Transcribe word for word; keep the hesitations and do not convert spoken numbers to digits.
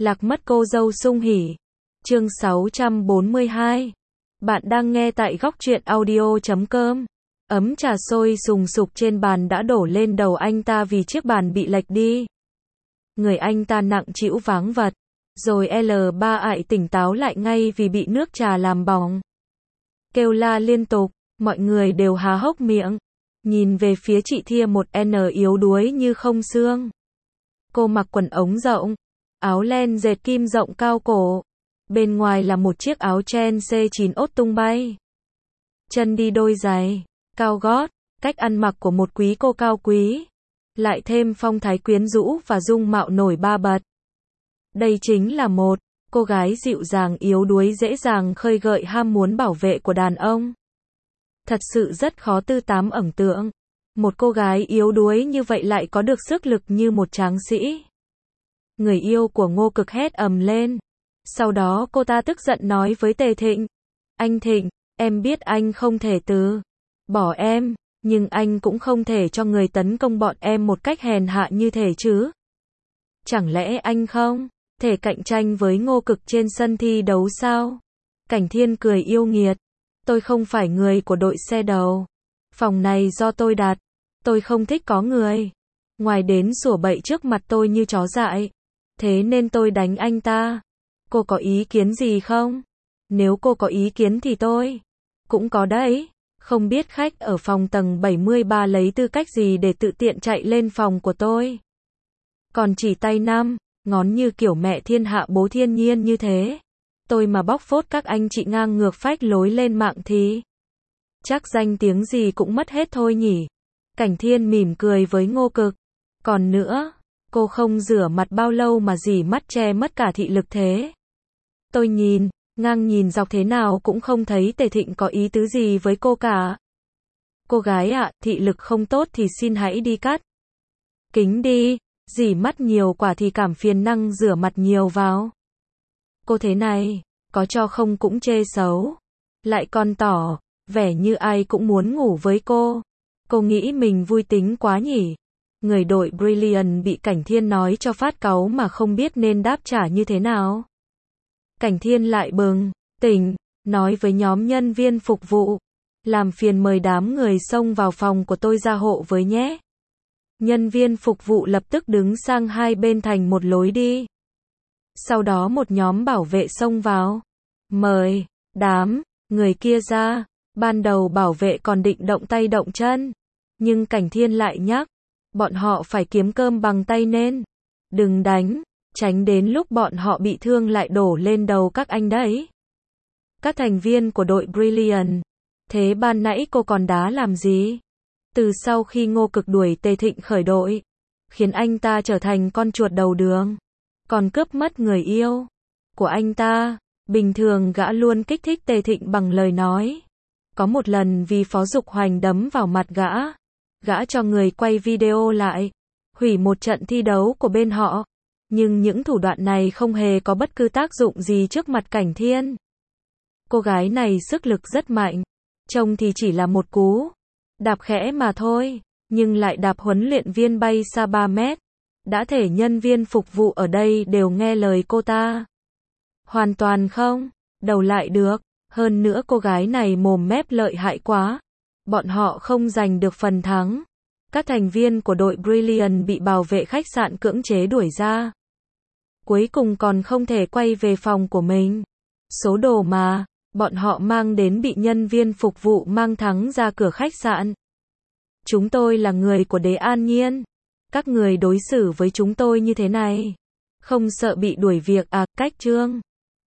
Lạc mất cô dâu sung hỉ. Chương sáu trăm bốn mươi hai. Bạn đang nghe tại góc truyện audio chấm com. Ấm trà sôi sùng sục trên bàn đã đổ lên đầu anh ta vì chiếc bàn bị lệch đi. Người anh ta nặng trĩu váng vật. Rồi L ba ại tỉnh táo lại ngay vì bị nước trà làm bỏng. Kêu la liên tục, mọi người đều há hốc miệng. Nhìn về phía chị Thia một N yếu đuối như không xương. Cô mặc quần ống rộng, áo len dệt kim rộng cao cổ. Bên ngoài là một chiếc áo chen C chín ốt tung bay. Chân đi đôi giày, cao gót, cách ăn mặc của một quý cô cao quý. Lại thêm phong thái quyến rũ và dung mạo nổi ba bật. Đây chính là một cô gái dịu dàng yếu đuối dễ dàng khơi gợi ham muốn bảo vệ của đàn ông. Thật sự rất khó tư tám ẩn tượng. Một cô gái yếu đuối như vậy lại có được sức lực như một tráng sĩ. Người yêu của Ngô Cực hét ầm lên. Sau đó cô ta tức giận nói với Tề Thịnh. Anh Thịnh, em biết anh không thể từ bỏ em, nhưng anh cũng không thể cho người tấn công bọn em một cách hèn hạ như thế chứ. Chẳng lẽ anh không thể cạnh tranh với Ngô Cực trên sân thi đấu sao? Cảnh Thiên cười yêu nghiệt. Tôi không phải người của đội xe đầu. Phòng này do tôi đặt. Tôi không thích có người ngoài đến sủa bậy trước mặt tôi như chó dại. Thế nên tôi đánh anh ta. Cô có ý kiến gì không? Nếu cô có ý kiến thì tôi cũng có đấy. Không biết khách ở phòng tầng bảy mươi ba lấy tư cách gì để tự tiện chạy lên phòng của tôi. Còn chỉ tay năm ngón như kiểu mẹ thiên hạ bố thiên nhiên như thế. Tôi mà bóc phốt các anh chị ngang ngược phách lối lên mạng thì chắc danh tiếng gì cũng mất hết thôi nhỉ. Cảnh Thiên mỉm cười với Ngô Cực. Còn nữa, cô không rửa mặt bao lâu mà dỉ mắt che mất cả thị lực thế. Tôi nhìn, ngang nhìn dọc thế nào cũng không thấy Tề Thịnh có ý tứ gì với cô cả. Cô gái ạ, à, thị lực không tốt thì xin hãy đi cắt kính đi, dỉ mắt nhiều quả thì cảm phiền năng rửa mặt nhiều vào. Cô thế này, có cho không cũng chê xấu. Lại còn tỏ vẻ như ai cũng muốn ngủ với cô. Cô nghĩ mình vui tính quá nhỉ. Người đội Brilliant bị Cảnh Thiên nói cho phát cáu mà không biết nên đáp trả như thế nào. Cảnh Thiên lại bừng tỉnh, nói với nhóm nhân viên phục vụ. Làm phiền mời đám người xông vào phòng của tôi ra hộ với nhé. Nhân viên phục vụ lập tức đứng sang hai bên thành một lối đi. Sau đó một nhóm bảo vệ xông vào. Mời đám người kia ra. Ban đầu bảo vệ còn định động tay động chân. Nhưng Cảnh Thiên lại nhắc. Bọn họ phải kiếm cơm bằng tay nên đừng đánh. Tránh đến lúc bọn họ bị thương lại đổ lên đầu các anh đấy. Các thành viên của đội Brilliant. Thế ban nãy cô còn đá làm gì? Từ sau khi Ngô Cực đuổi Tề Thịnh khỏi đội, khiến anh ta trở thành con chuột đầu đường, còn cướp mất người yêu của anh ta. Bình thường gã luôn kích thích Tề Thịnh bằng lời nói. Có một lần vì Phó Dục Hoành đấm vào mặt gã, gã cho người quay video lại, hủy một trận thi đấu của bên họ. Nhưng những thủ đoạn này không hề có bất cứ tác dụng gì trước mặt Cảnh Thiên. Cô gái này sức lực rất mạnh, trông thì chỉ là một cú đạp khẽ mà thôi, nhưng lại đạp huấn luyện viên bay xa ba mét. Đã thể nhân viên phục vụ ở đây đều nghe lời cô ta. Hoàn toàn không đầu lại được. Hơn nữa cô gái này mồm mép lợi hại quá. Bọn họ không giành được phần thắng. Các thành viên của đội Brilliant bị bảo vệ khách sạn cưỡng chế đuổi ra. Cuối cùng còn không thể quay về phòng của mình. Số đồ mà bọn họ mang đến bị nhân viên phục vụ mang thắng ra cửa khách sạn. Chúng tôi là người của Đế An Nhiên. Các người đối xử với chúng tôi như thế này, không sợ bị đuổi việc à? Cách trương